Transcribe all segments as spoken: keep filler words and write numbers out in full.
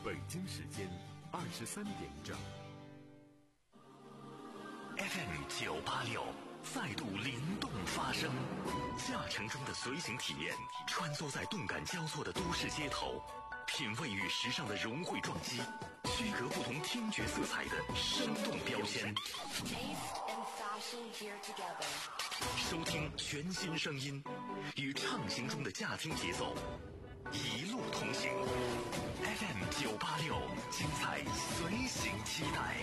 北京时间二十三点整。 F M 九八六再度灵动发声，驾乘中的随行体验，穿梭在动感交错的都市街头，品味与时尚的融汇撞击，区隔不同听觉色彩的生动标签。收听全新声音，与畅行中的驾听节奏一路同行。F M 九八六，精彩随行期待。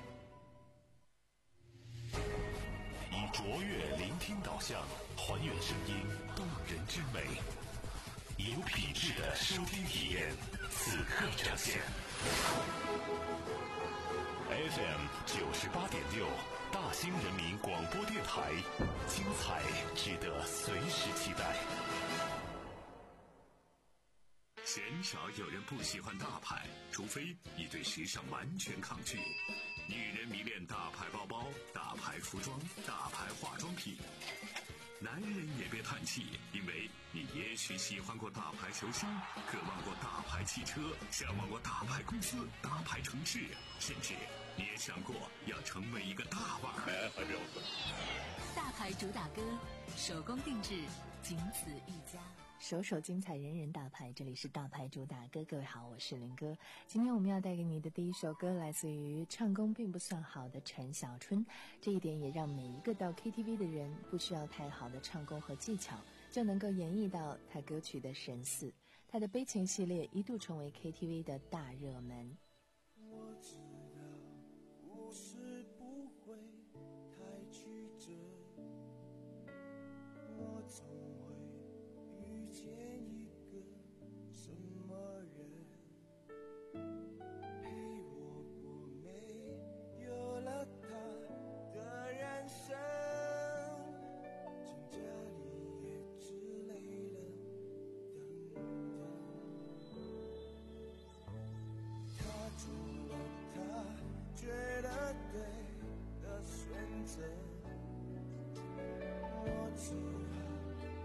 以卓越聆听导向，还原声音动人之美，有品质的收听体验，此刻呈现。F M 九十八点六，大兴人民广播电台，精彩值得随时期待。鲜少有人不喜欢大牌，除非你对时尚完全抗拒。女人迷恋大牌包包、大牌服装、大牌化妆品。男人也别叹气，因为你也许喜欢过大牌球星，渴望过大牌汽车，向往过大牌公司、大牌城市，甚至你也想过要成为一个大腕儿。 大牌主打歌，手工定制，仅此一家。 首首精彩，人人大牌，这里是大牌主打歌。各位好，我是林哥。今天我们要带给你的第一首歌来自于唱功并不算好的陈小春，这一点也让每一个到 K T V 的人不需要太好的唱功和技巧就能够演绎到他歌曲的神似。他的悲情系列一度成为 K T V 的大热门。 我知道故事不会太曲折，我总会遇见一个什么人，陪我过没有了他的人生，请家里也只累了等等，他做了他觉得对的选择，我只好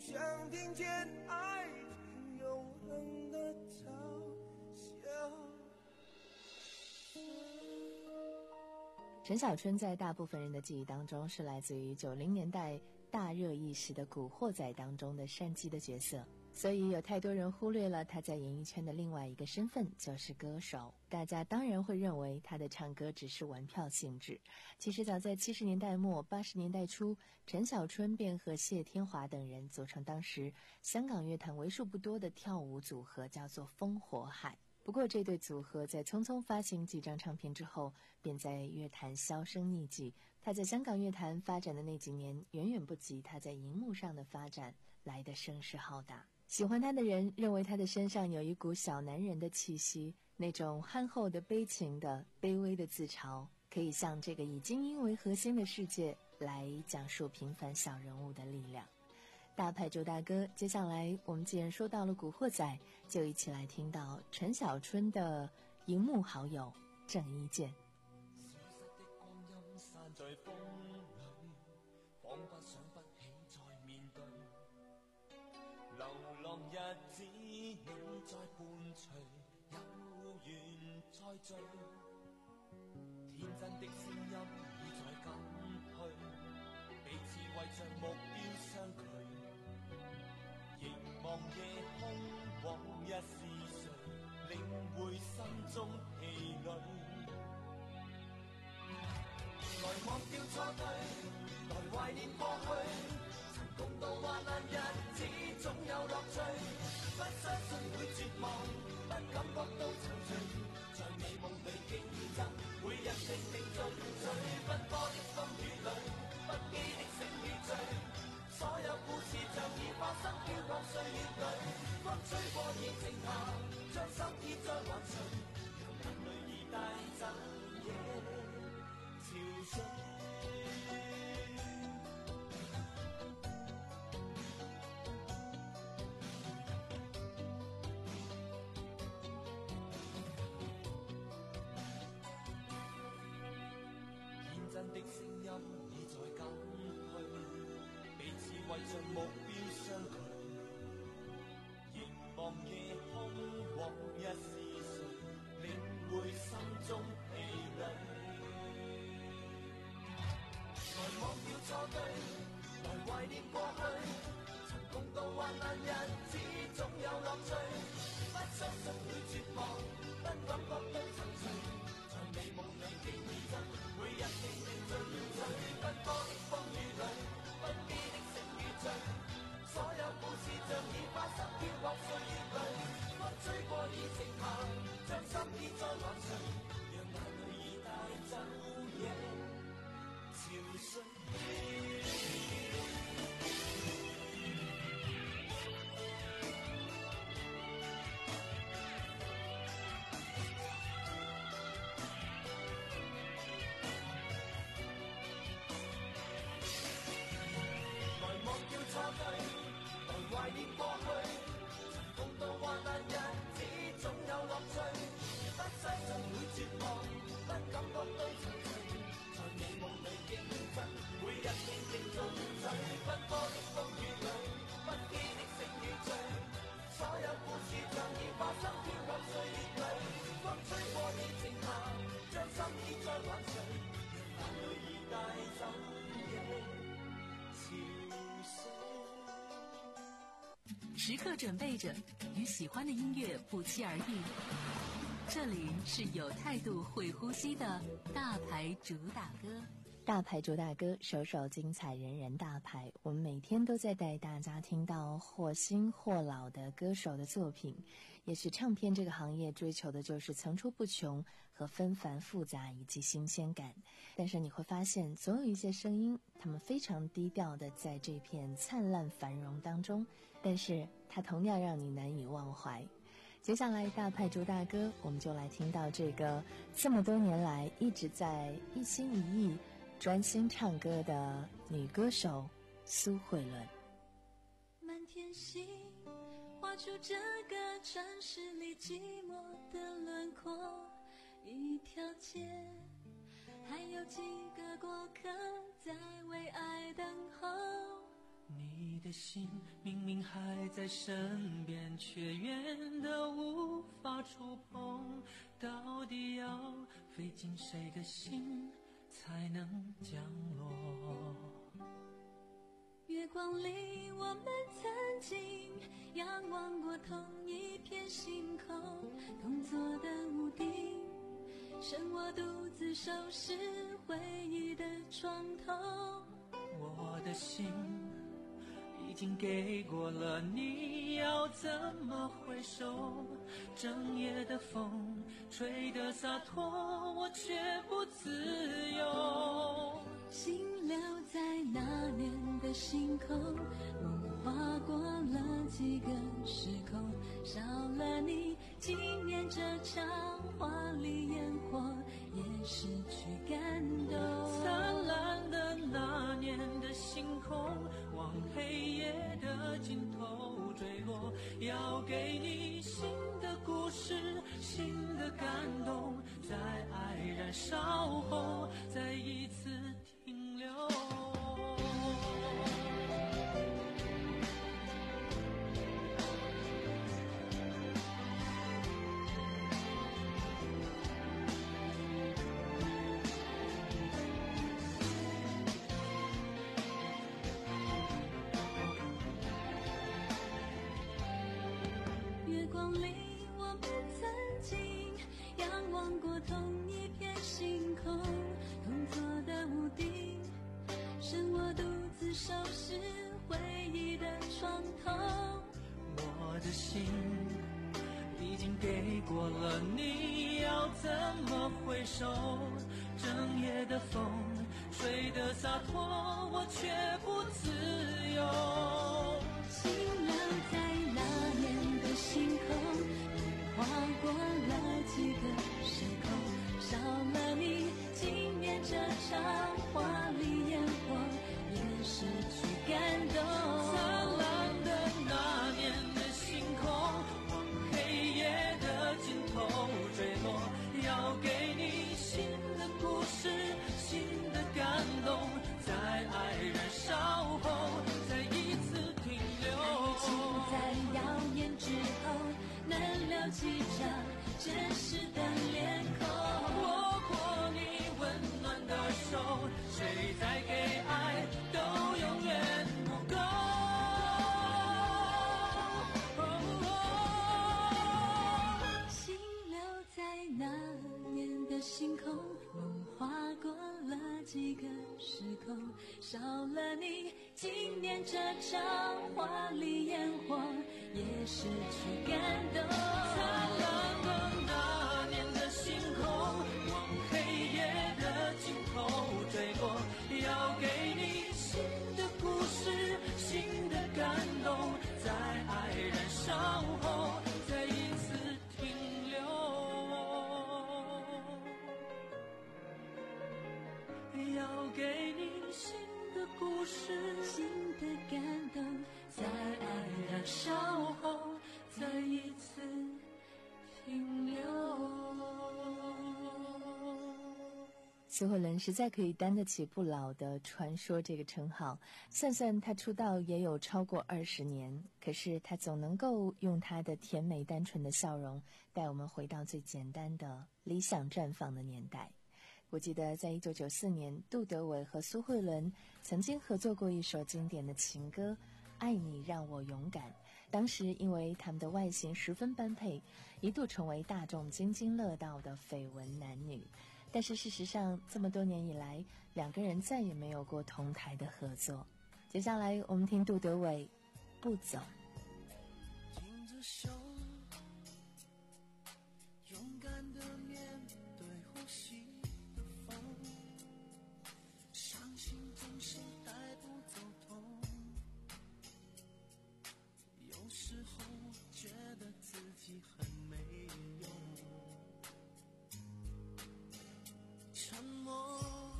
想听见爱情永恒的嘲笑。 陈小春在大部分人的记忆当中是来自于九零年代大热一时的古惑仔当中的山鸡的角色，所以有太多人忽略了他在演艺圈的另外一个身份，就是歌手。大家当然会认为他的唱歌只是玩票性质，其实早在七十年代末八十年代初，陈小春便和谢天华等人组成当时香港乐坛为数不多的跳舞组合，叫做风火海。不过这对组合在匆匆发行几张唱片之后，便在乐坛销声匿迹。他在香港乐坛发展的那几年，远远不及他在荧幕上的发展来得声势浩大。喜欢他的人认为他的身上有一股小男人的气息，那种憨厚的、悲情的、卑微的自嘲，可以向这个以精英为核心的世界来讲述平凡小人物的力量。大牌周大哥，接下来我们既然说到了古惑仔，就一起来听到陈小春的荧幕好友郑伊健。 在風裏，彷彿想不起再面對。流浪日子你在伴隨，有緣再聚。天真的聲音已在減退，彼此為着目標相距。凝望夜空，往日是誰，領會心中氣餒。來忘掉錯對，來懷念過去，曾共度患難日子總有樂趣。不相信會絕望，不感覺到躊躇，在美夢裏競爭，每日拼命進取。奔波的風雨裏，不羈的醒與醉，所有故事像已發生飄泊歲月裏。風吹過已靜下，將心意再還誰，讓眼淚已帶走夜潮水。天真的聲音已在減退，彼此為着目標相距。凝望夜空，往日是誰，領會心中氣餒。來忘掉錯對，來懷念過去，曾共度患難日子總有樂趣。不相信會絕望，不感覺到躊躇，在美夢裏競爭，每日拼命進取。奔波的風雨裏，不羈的醒與醉，所有故事像已發生飄泊歲月裏。風吹過已靜下，將心意再還誰，讓眼淚已帶走夜潮水。來忘掉錯對，來懷念過去，曾共度患難日子總有樂趣。不相信會絕望，不感覺到躊躇，在美夢裏競爭，每日拼命進取。奔波的風雨裏，不羈的醒與醉，所有故事像已發生飄泊歲月裏。風吹過已靜下，將心意再還誰，讓眼淚已帶走夜潮水。 时刻准备着，与喜欢的音乐不期而遇。这里是有态度、会呼吸的大牌主打歌。 大牌主打歌，首首精彩，人人大牌。我们每天都在带大家听到或新或老的歌手的作品。也许唱片这个行业追求的就是层出不穷和纷繁复杂以及新鲜感，但是你会发现总有一些声音，他们非常低调的在这片灿烂繁荣当中，但是它同样让你难以忘怀。接下来大牌主打歌，我们就来听到这个这么多年来一直在一心一意专心唱歌的女歌手苏慧伦。 满天星画出这个城市里寂寞的轮廓，一条街还有几个过客在为爱等候。 你的心明明还在身边，却远得无法触碰，到底要费尽谁的心才能降落？ 月光里我们曾经仰望过同一片星空，同坐的屋顶，剩我独自收拾回忆的床头。 我的心已经给过了，你要怎么回首？整夜的风吹得洒脱，我却不自由。 心留在那年的星空，梦划过了几个时空，少了你，今年这场华丽烟火也失去感动。 灿烂的那年的星空，往黑夜的尽头坠落，要给你新的故事，新的感动，在爱燃烧后再一次停留。 月光里我们曾经仰望过同一片星空，同坐的屋顶，剩我独自收拾回忆的床头。 我的心已经给过了，你要怎么回首？整夜的风吹得洒脱，我却不自由。 心留在那年的星空，划过了几个时空，少了你，今年这场华丽烟火也失去感动。 灿烂的那年的星空，往黑夜的尽头坠落，要给你新的故事，新的感动，在爱燃烧后再一次停留。 就在耀眼之后，能留记着真实的脸孔。 握过你温暖的手，谁再给爱都永远不够。 心留在那年的星空，梦划过了几个时空，少了你，今年这场华丽烟火也失去感动。 灿烂的那年的星空，往黑夜的尽头坠落，要给你新的故事，新的感动，在爱燃烧后再一次停留。要给你新的故事， 新的感动，在爱燃烧后再一次停留。 苏慧伦实在可以担得起不老的传说这个称号，算算她出道也有超过二十年，可是她总能够用她的甜美单纯的笑容带我们回到最简单的理想绽放的年代。我记得在一九九四年，杜德伟和苏慧伦曾经合作过一首经典的情歌《爱你让我勇敢》，当时因为他们的外形十分般配，一度成为大众津津乐道的绯闻男女。但是事实上，这么多年以来，两个人再也没有过同台的合作。接下来我们听杜德伟《不走》。 紧着手，勇敢地面对呼吸的风，伤心总是带不走痛，有时候觉得自己很没用，沉默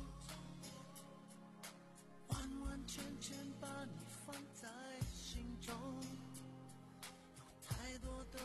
完完全全把你放在心中，有太多的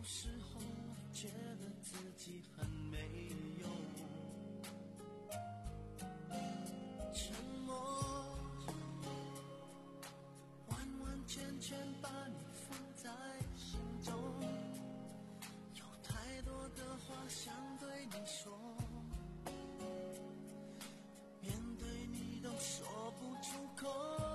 时候我觉得自己很没用，沉默完完全全把你放在心中，有太多的话想对你说，面对你都说不出口。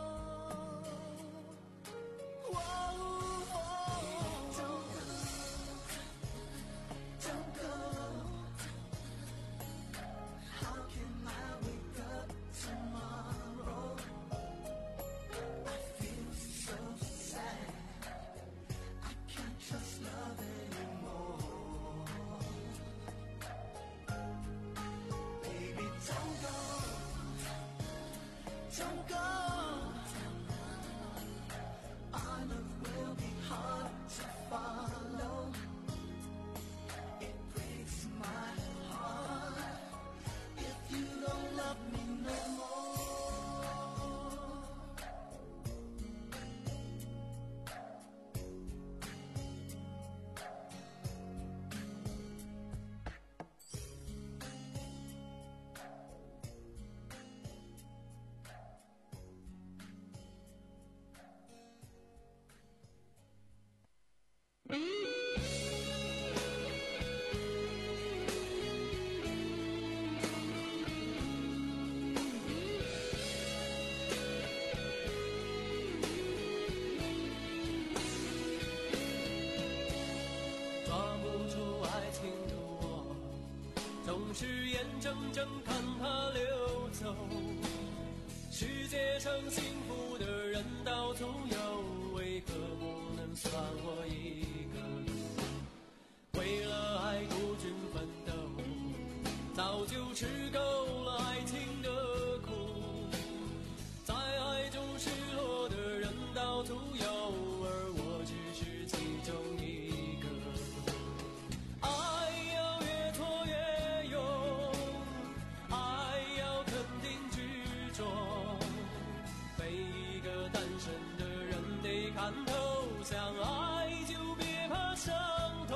是眼睁睁看它流走，世界上幸福的人到处有，为何不能算我一个？为了爱孤军奋斗，早就吃够了爱情的苦，在爱中失落的人到处有，而我只是其中一个。爱要越挫越勇，爱要肯定执着，每一个单身的人得看透，相爱就别怕伤痛。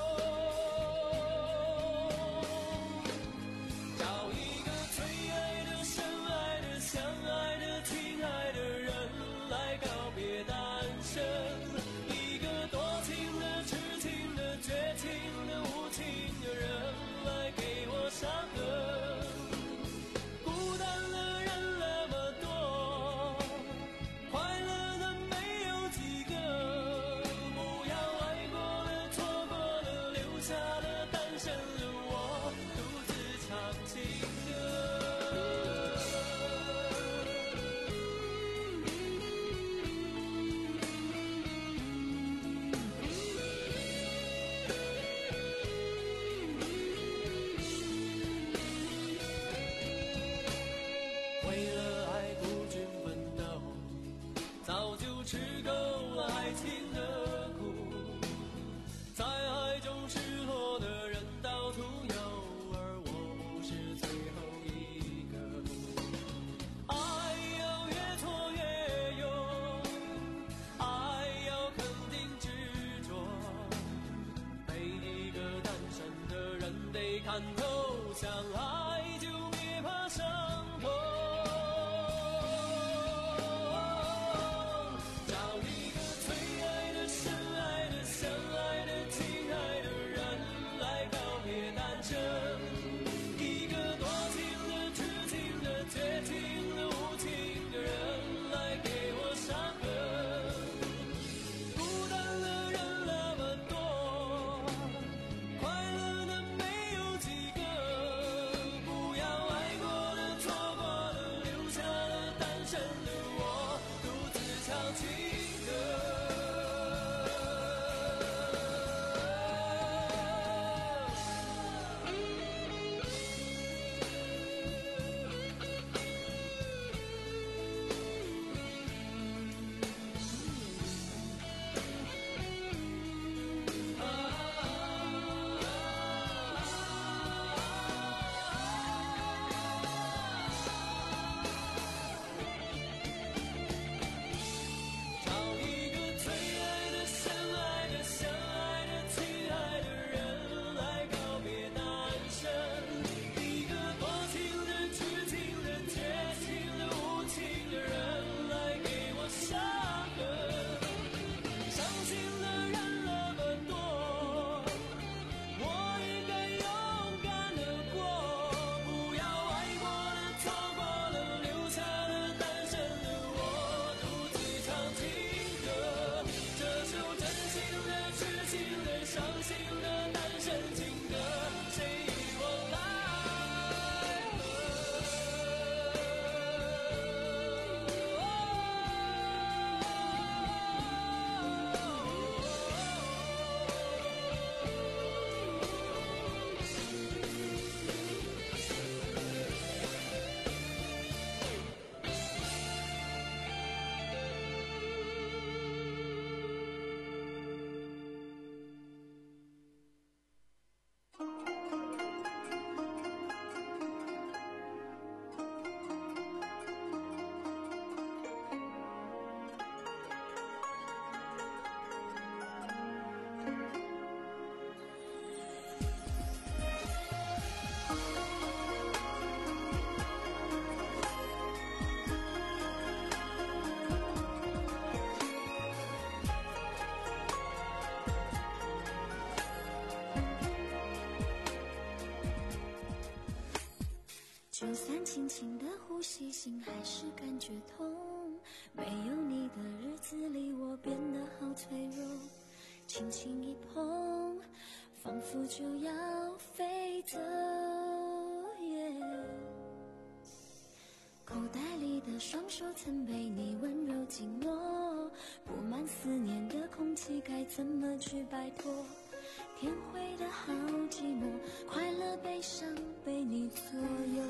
找一个最爱的、深爱的、相爱的、亲爱的人来告别单身，一个多情的、痴情的、绝情的、无情的人来给我伤痕。孤单的人那么多，快乐的没有几个，不要爱过了、错过了，留下了单身的我独自唱情歌。为了爱孤军奋斗，早就吃够了爱情的苦，在爱中失落的人到处有，而我不是最后一个。爱要越挫越勇，爱要肯定执着，每一个单身的人得看透，相爱就别怕伤痛。找一个最爱的、深爱的、相爱的、亲爱的人来告别单身，一个多情的、痴情的、绝情的、无情的人来给我伤痕。孤单的人那么多，快乐的没有几个，不轻轻一碰，仿佛就要飞走。口袋里的双手曾被你温柔紧握，布满思念的空气该怎么去摆脱？天灰的好寂寞，快乐悲伤被你左右。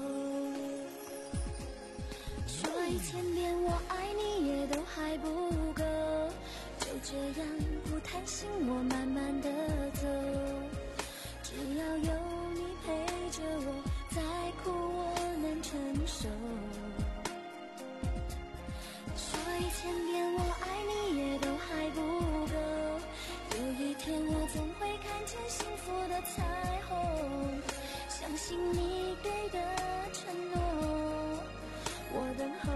说一千遍我爱你也都还不够，就这样不贪心我慢慢的走，只要有你陪着我，再苦我能承受。说一千遍我爱你也都还不够，有一天我总会看见幸福的彩虹，相信你给的承诺，我等候。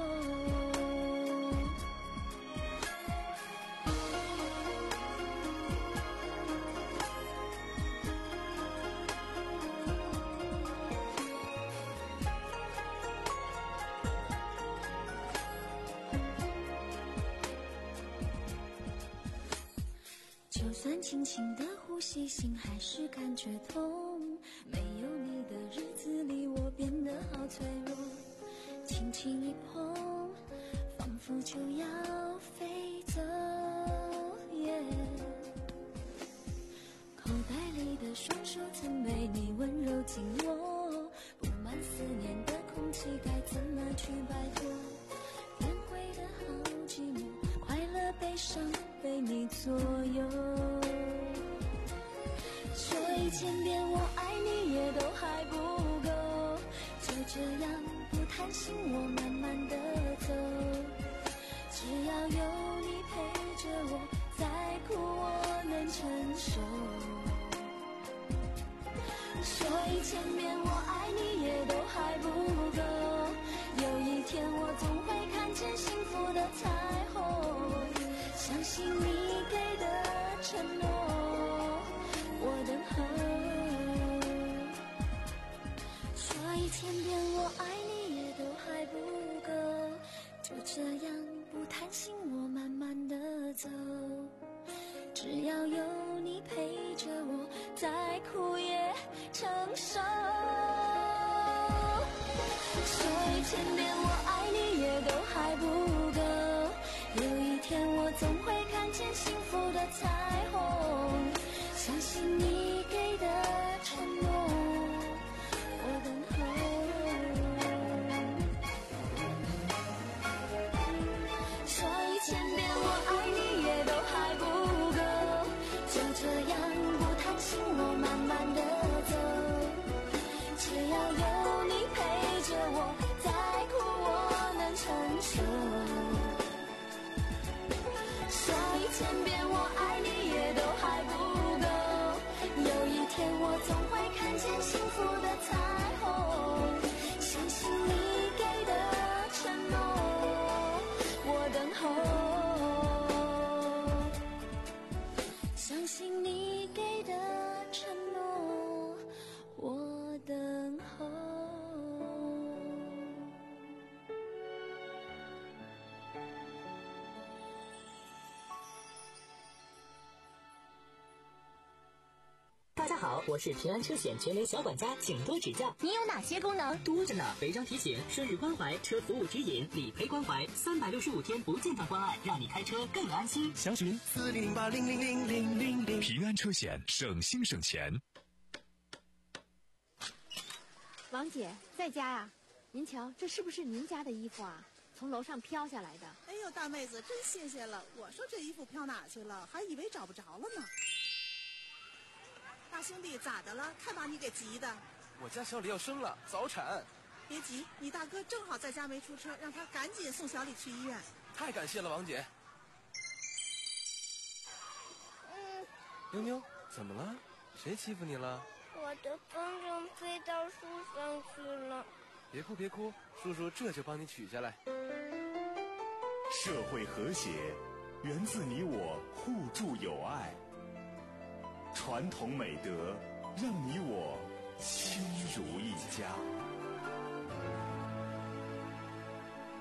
就算轻轻的呼吸，心还是感觉痛。没有你的日子里，我变得好脆弱。轻轻一碰，仿佛就要飞走。Yeah. 口袋里的双手曾被你温柔紧握，布满思念的空气该怎么去摆脱？天灰的好寂寞，快乐悲伤被你左右。说一千遍我爱你也都还不够，就这样不贪心我慢慢的走，只要有你陪着我，再苦我能承受。说一千遍我爱你也都还不够，有一天我总会看见幸福的彩虹，相信你给的承诺，我等候。说一千遍我爱你也都还不够，就这样不贪心我慢慢的走，只要有你陪着我，再苦也承受。说一千遍我爱你也都还不够，有一天我总会看见幸福的彩虹，相信你给的承诺，我等候。说一千遍我爱你也都还不够，就这样不贪心我慢慢的走，只要有你陪着我，再苦我能承受。说一千遍我爱你也都还不够，有一天我总会看见幸福的彩虹，相信你给的承诺，我等候。相信你给的承诺，我等候。 大家好，我是平安车险全联小管家，请多指教。 你有哪些功能？ 多着呢，违章提醒、生日关怀、车服务指引、理赔关怀，三百六十五天不间断关爱，让你开车更安心。 详询四零八零零零零零零。平安车险，省心省钱。 王姐在家呀？您瞧，这是不是您家的衣服啊？从楼上飘下来的。 哎呦，大妹子，真谢谢了。我说这衣服飘哪去了，还以为找不着了呢。大兄弟，咋的了？看把你给急的。 我家小李要生了，早产。 别急，你大哥正好在家没出车，让他赶紧送小李去医院。 太感谢了，王姐。 嗯。 妞妞，怎么了？谁欺负你了？ 我的风筝飞到树上去了。 别哭别哭，叔叔这就帮你取下来。 社会和谐源自你我互助友爱，传统美德让你我亲如一家。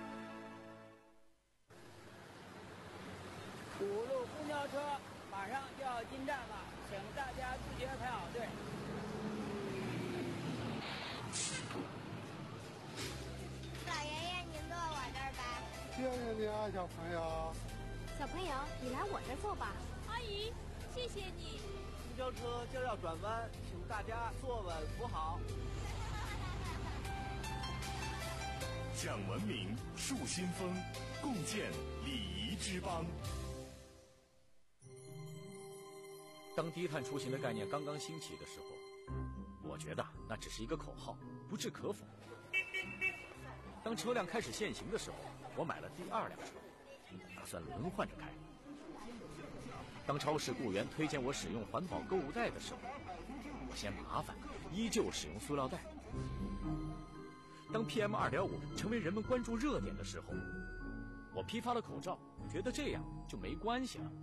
五路公交车马上进站了，请大家自觉排好队。 老爷爷，您坐我这儿吧。 谢谢你啊，小朋友。 小朋友，你来我这儿坐吧。 阿姨，谢谢你。 公交车就要转弯，请大家坐稳扶好。 讲文明，树新风，共建礼仪之邦。 当低碳出行的概念刚刚兴起的时候，我觉得那只是一个口号，不置可否。当车辆开始限行的时候，我买了第二辆车，打算轮换着开。当超市雇员推荐我使用环保购物袋的时候，我嫌麻烦，依旧使用塑料袋。当 P M 二点五 成为人们关注热点的时候，我批发了口罩，觉得这样就没关系了。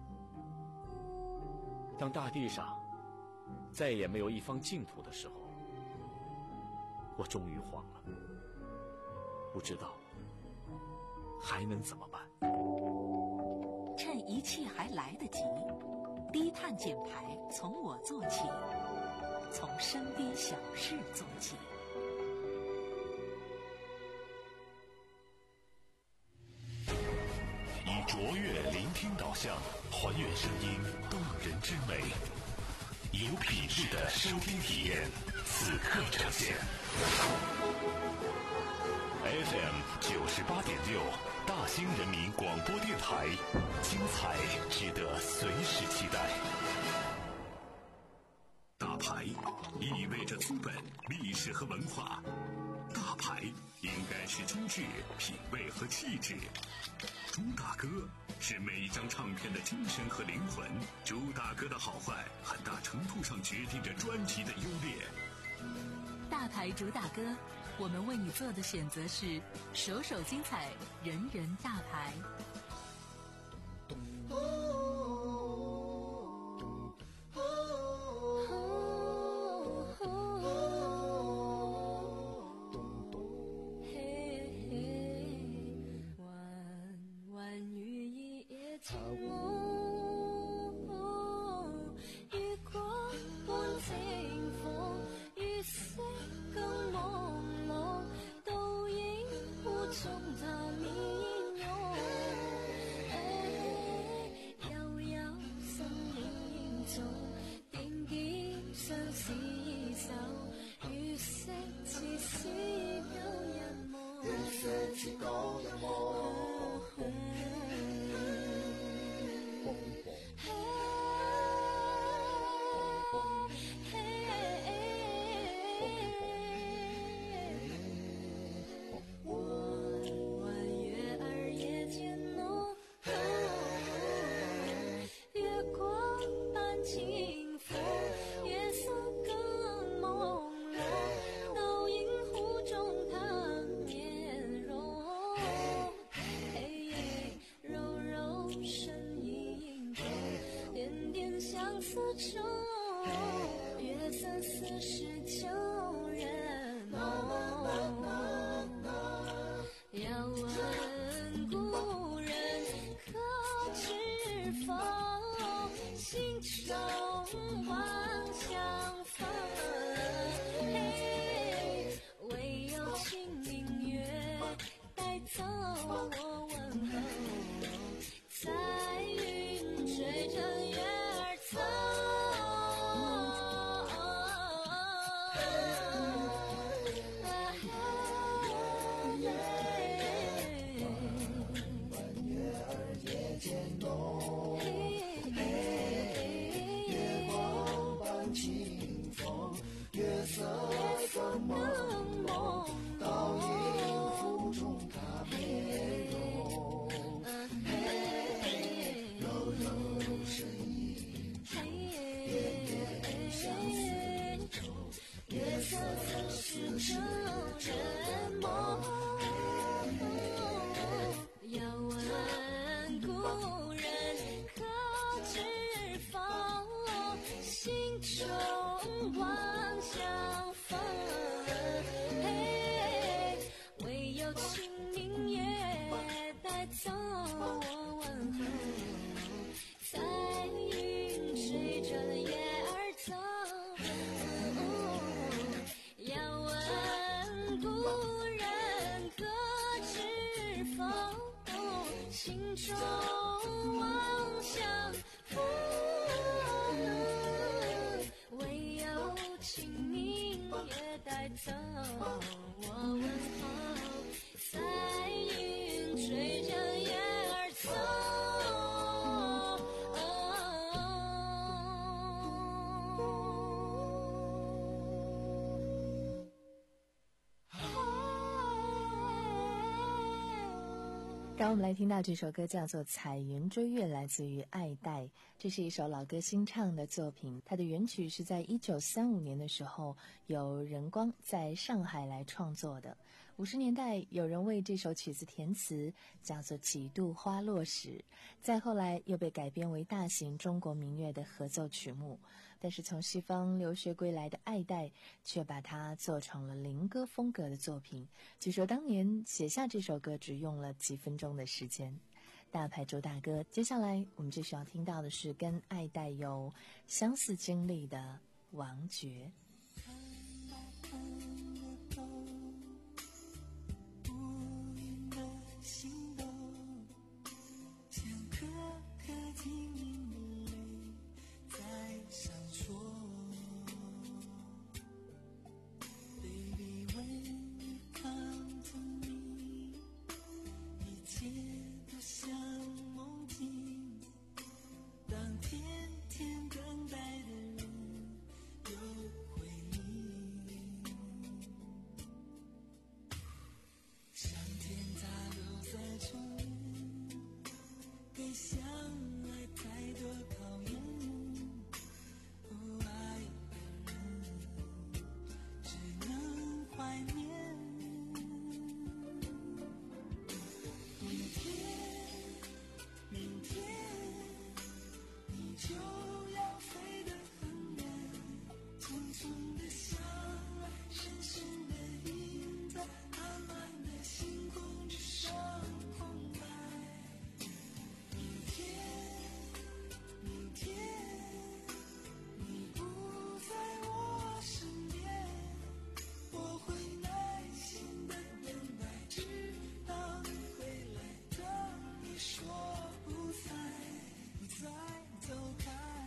当大地上再也没有一方净土的时候，我终于慌了，不知道还能怎么办。 趁一切还来得及，低碳减排从我做起，从身边小事做起。 以卓越聆听导向，还原声音动人之美，有品质的收听体验，此刻呈现。F M 九十八点六，大兴人民广播电台，精彩值得随时期待。大牌意味着资本、历史和文化，大牌应该是精致、品味和气质。朱大哥是每一张唱片的精神和灵魂，朱大哥的好坏很大程度上决定着专辑的优劣。 大牌朱大哥，我们为你做的选择是首首精彩，人人大牌。 梦，倒影湖中踏遍。 前走，我问候，在云追着月儿走。 刚我们来听到这首歌叫做《彩云追月》，来自于爱戴。这是一首老歌新唱的作品，它的原曲是在一九三五年的时候由任光在上海来创作的。五十年代有人为这首曲子填词，叫做《几度花落时》，再后来又被改编为大型中国民乐的合奏曲目。但是从西方留学归来的爱戴却把它做成了灵歌风格的作品。据说当年写下这首歌只用了几分钟的时间。大牌周大哥，接下来我们继续要听到的是跟爱戴有相似经历的王爵。 说不再不再走开。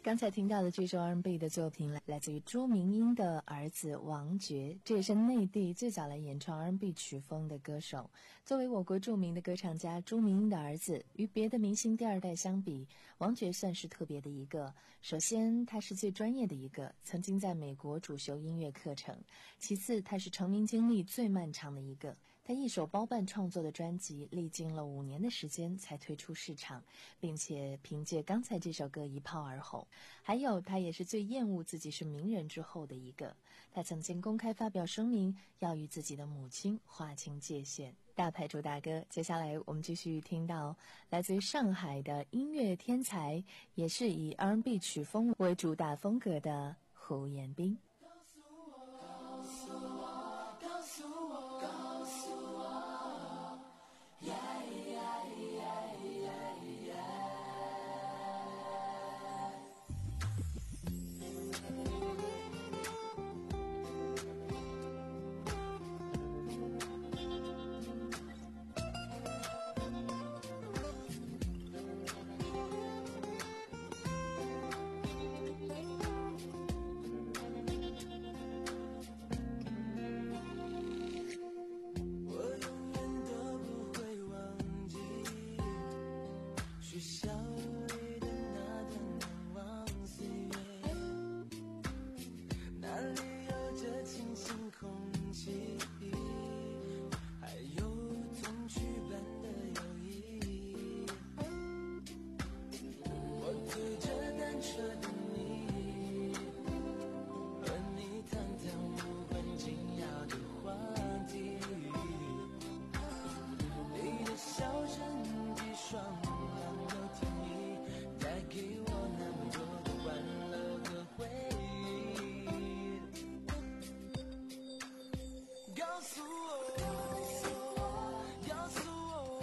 刚才听到的这首 R and B 的作品来来自于朱明英的儿子王珏，这也是内地最早来演唱 R and B 曲风的歌手。作为我国著名的歌唱家，朱明英的儿子与别的明星第二代相比，王珏算是特别的一个。首先，他是最专业的一个，曾经在美国主修音乐课程；其次，他是成名经历最漫长的一个。他一手包办创作的专辑，历经了五年的时间才推出市场，并且凭借刚才这首歌一炮而红。还有，他也是最厌恶自己是名人之后的一个。他曾经公开发表声明，要与自己的母亲划清界限。大牌主大哥，接下来我们继续听到来自于上海的音乐天才，也是以 R and B 曲风为主打风格的胡彦斌。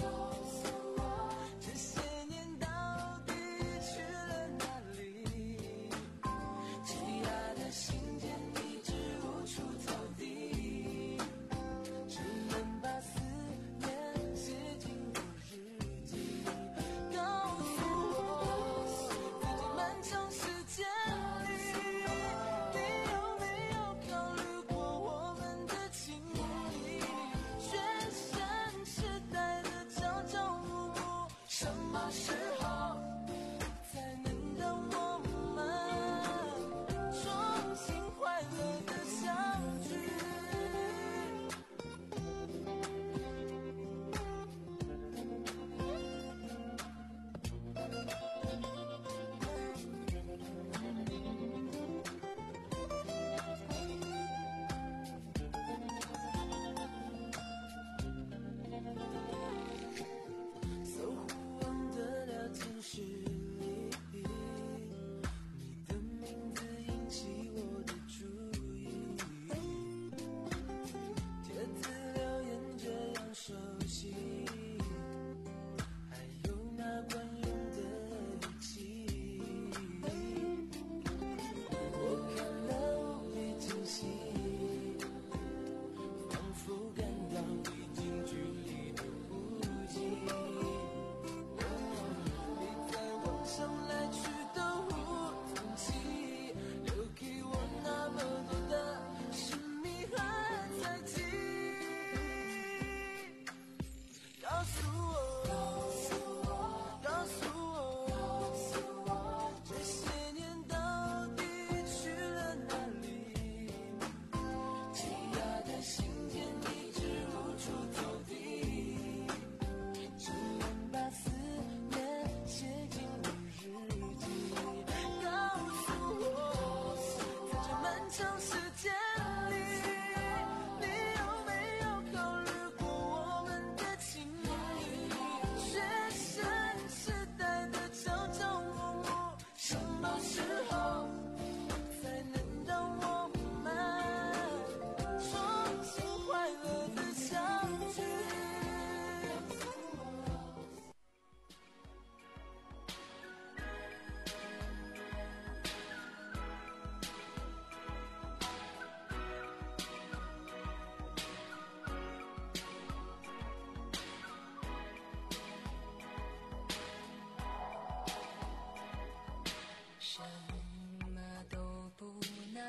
这些年到底去了哪里？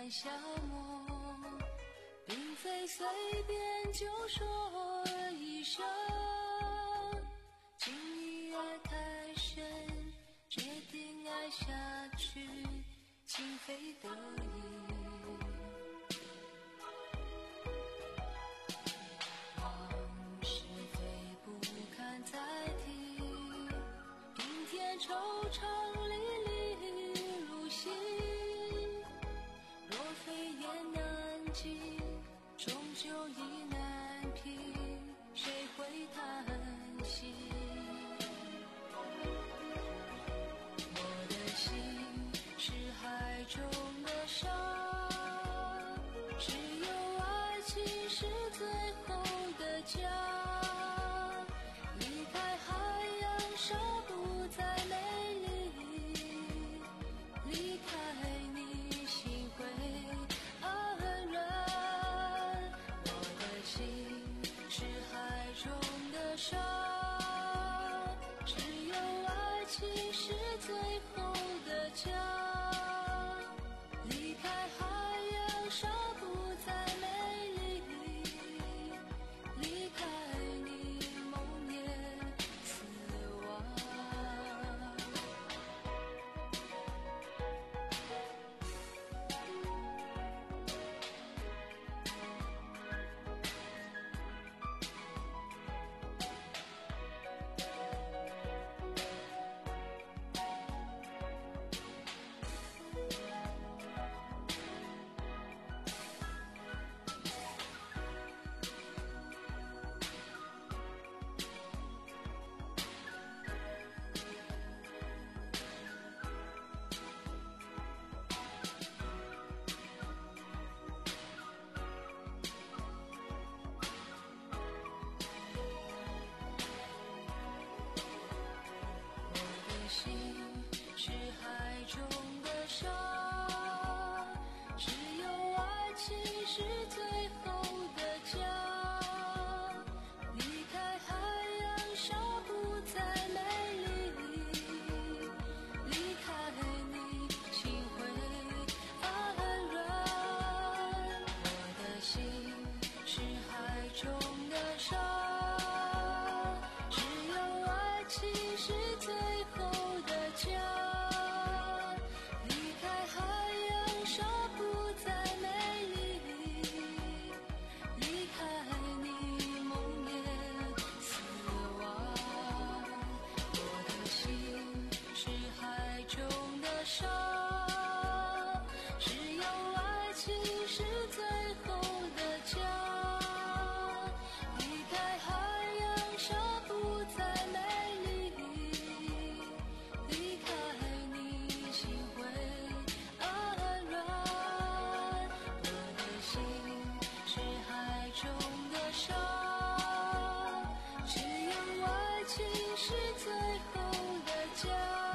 慢消磨，并非随便就说一声，情意爱太深，决定爱下去，情非得已。往事非不堪再提，平添惆怅历历如昔。若非言难尽，终究意难平，谁会叹息？我的心是海中的沙，只有爱情是最后的家。离开海洋，沙不再美丽，离开你，心会安然。我的心是海中的沙，只有爱情是最后的家。离开海洋，沙不再美丽，离开你，梦魇死亡。心是海中的沙，只有爱情是最后的家。离开海洋，沙不再美丽，离开你，心会安然。我的心是海中的沙，只有爱情是最后的家。离开海洋，沙不再美丽，离开你，梦魇死亡。我的心是海中的沙，只有爱情是最后的家。离开海洋，沙不再美丽，离开你，心会安然。我的心是海中的沙，只有爱情是最后的家。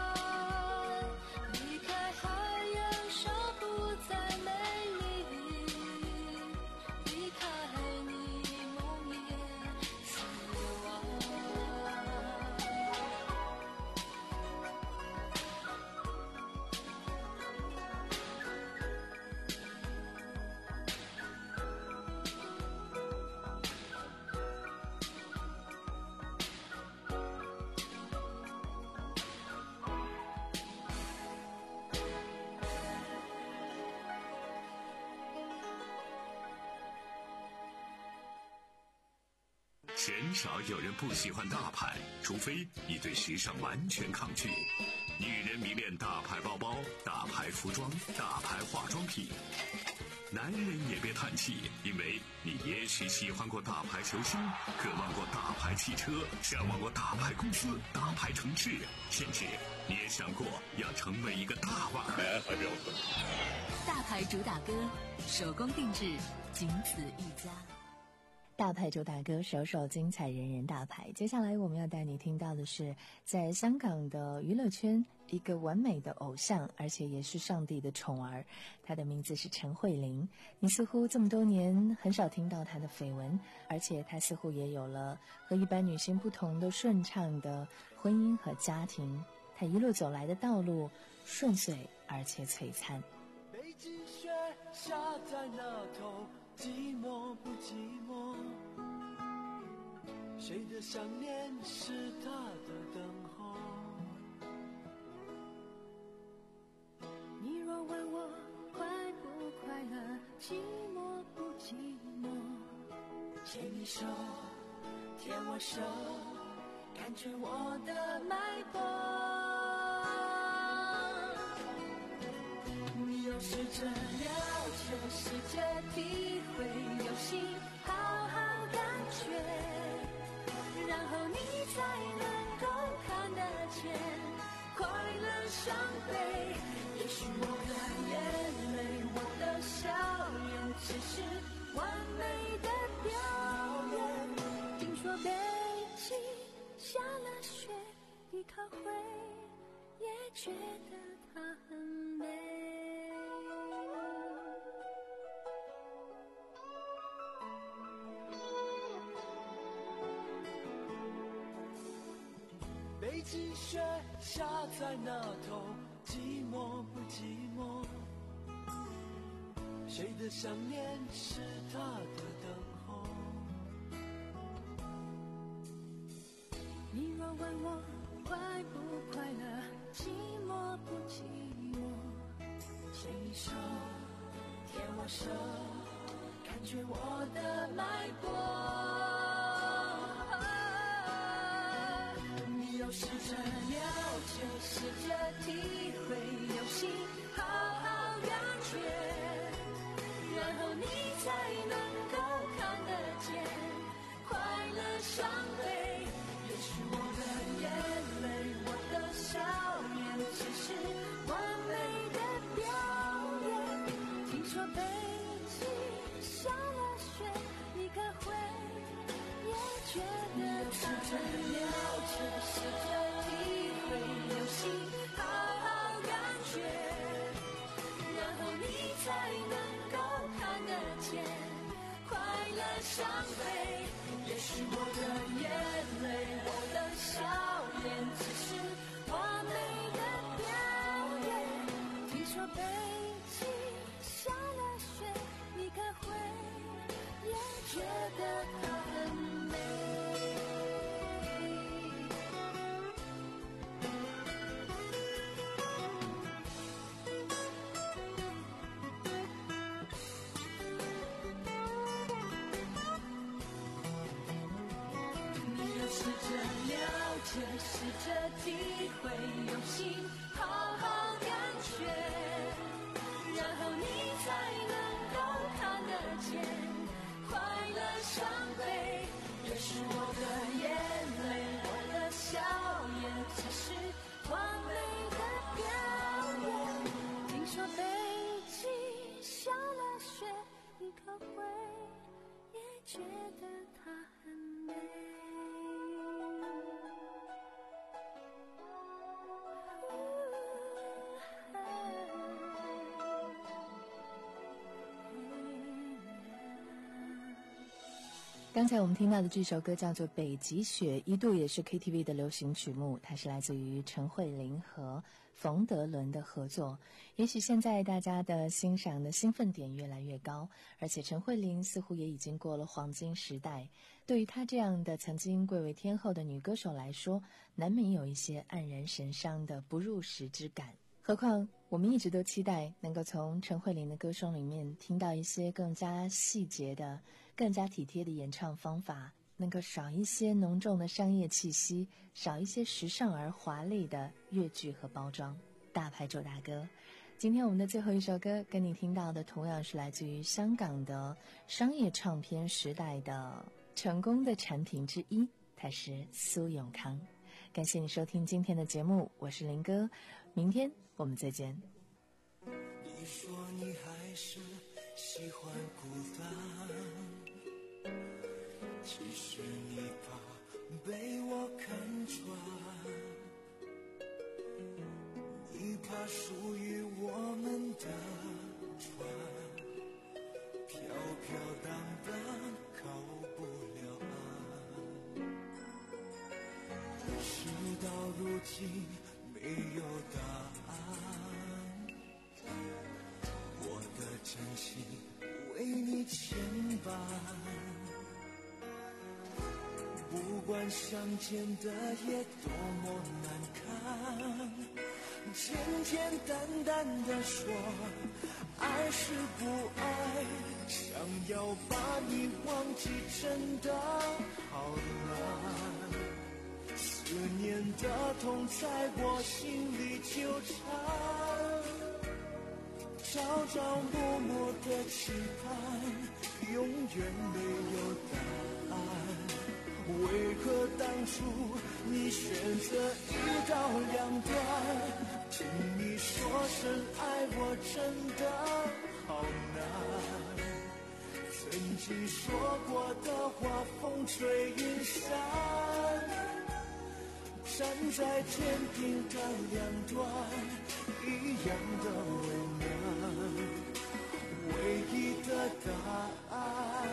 离开海洋，沙不再美丽，离开你，梦魇死亡。 鲜少有人不喜欢大牌，除非你对时尚完全抗拒。女人迷恋大牌包包、大牌服装、大牌化妆品。男人也别叹气，因为你也许喜欢过大牌球星，渴望过大牌汽车，向往过大牌公司、大牌城市，甚至你也想过要成为一个大腕儿。 大牌主打歌，手工定制，仅此一家。 大牌主打歌，首首精彩，人人大牌。接下来我们要带你听到的是，在香港的娱乐圈一个完美的偶像，而且也是上帝的宠儿，她的名字是陈慧琳。你似乎这么多年很少听到她的绯闻，而且她似乎也有了和一般女性不同的顺畅的婚姻和家庭。她一路走来的道路顺遂而且璀璨。 北极雪下在那头，寂寞不寂寞？谁的想念是他的等候？ 你若问我快不快乐，寂寞不寂寞？ 牵你手，牵我手，感觉我的脉搏。你要试着了解世界，体会游戏，好好感觉，然后你才能够看得见快乐伤悲。也许我的眼泪，我的笑颜，只是完美的表演。 听说北京下了雪，你可会也觉得它很美？ 北极雪下在那头，寂寞不寂寞？谁的想念是他的等候？ 你若问我快不快乐，寂寞不寂寞？ 牵你手，牵我手，感觉我的脉搏。你要试着了解世界，体会游戏，好好感觉，然后你才能够看得见快乐伤悲。也许我的眼泪，我的笑颜，只是完美的表演。 听说北京下了雪，你可会也觉得它很了解世界，体会游戏，好好感觉，然后你才能够看得见快乐伤悲。也许我的眼泪，我的笑颜，只是完美的表演。 听说北京下了雪，你可会也觉得它很美？ 你要试着了解世界，体会游戏，好好感觉，然后你才能够看得见快乐伤悲。也许我的眼泪，我的笑颜，只是完美的表演。 听说北京下了雪，你可会也觉得它很美？ 刚才我们听到的这首歌叫做《北极雪》，一度也是 K T V 的流行曲目，它是来自于陈慧琳和冯德伦的合作。也许现在大家的欣赏的兴奋点越来越高，而且陈慧琳似乎也已经过了黄金时代。对于她这样的曾经贵为天后的女歌手来说，难免有一些黯然神伤的不入时之感。何况我们一直都期待能够从陈慧琳的歌声里面听到一些更加细节的、更加体贴的演唱方法，能够少一些浓重的商业气息，少一些时尚而华丽的乐句和包装。大牌周大哥，今天我们的最后一首歌跟你听到的同样是来自于香港的商业唱片时代的成功的产品之一，它是苏永康。感谢你收听今天的节目，我是林哥，明天我们再见。 你说你还是喜欢孤单，其实你怕被我看穿，你怕属于我们的船飘飘荡荡靠不了岸，事到如今没有答案，我的真心管相见的夜多么难堪，简简单单的说爱是不爱，想要把你忘记真的好难，思念的痛在我心里纠缠，朝朝暮暮的期盼永远没有答案，为何当初你选择一刀两断？听你说声爱我真的好难，曾经说过的话风吹云散，站在天平的两端一样的为难，唯一的答案，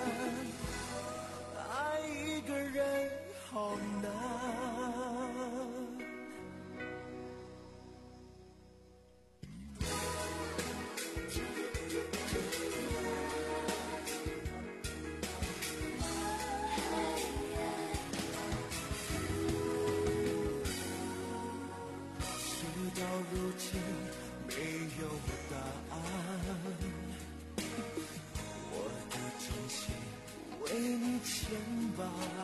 爱一个人好难。事到如今没有答案，我的真心为你牵绊，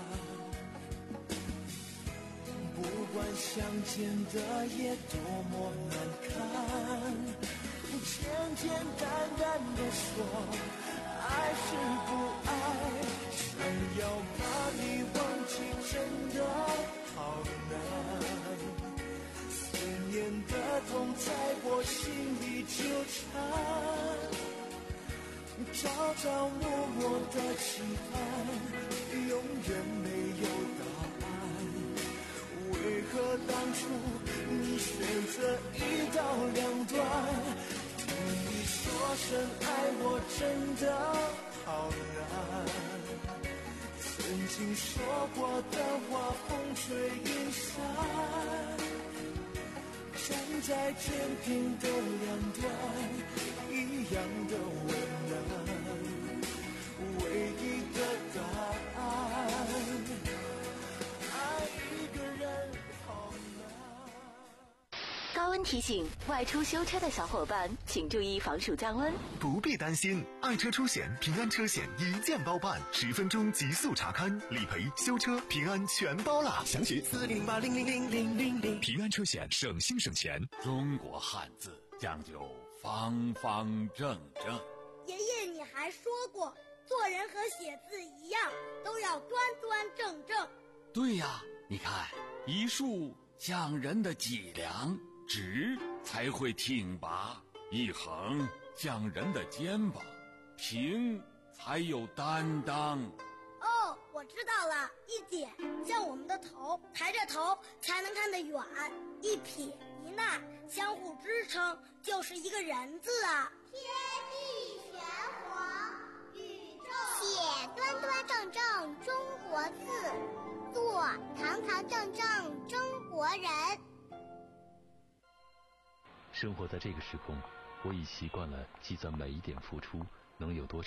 不管相见的夜多么难堪，简简单单的说爱是不爱，想要把你忘记真的好难，思念的痛在我心里纠缠，朝朝暮暮的期盼永远没有答案，为何当初你选择一刀两断？听你说声爱我真的好难，曾经说过的话风吹云散，站在天平的两端一样的为难，唯一的答案，爱一个人好难。 高温提醒，外出修车的小伙伴请注意防暑降温。 不必担心，爱车出险平安车险一键包办，十分钟极速查勘、理赔、修车，平安全包啦！详询四零八零零零零零零。平安车险，省心省钱。 中国汉字讲究方方正正。 爷爷，你还说过，做人和写字一样，都要端端正正。 对呀，你看，一竖讲人的脊梁，直才会挺拔；一横讲人的肩膀，平才有担当。 哦，我知道了，一点像我们的头，抬着头才能看得远；一撇一捺相互支撑，就是一个人字啊。 天地玄黄，宇宙写端端正正中国字，做堂堂正正中国人。 生活在这个时空，我已习惯了计算每一点付出能有多少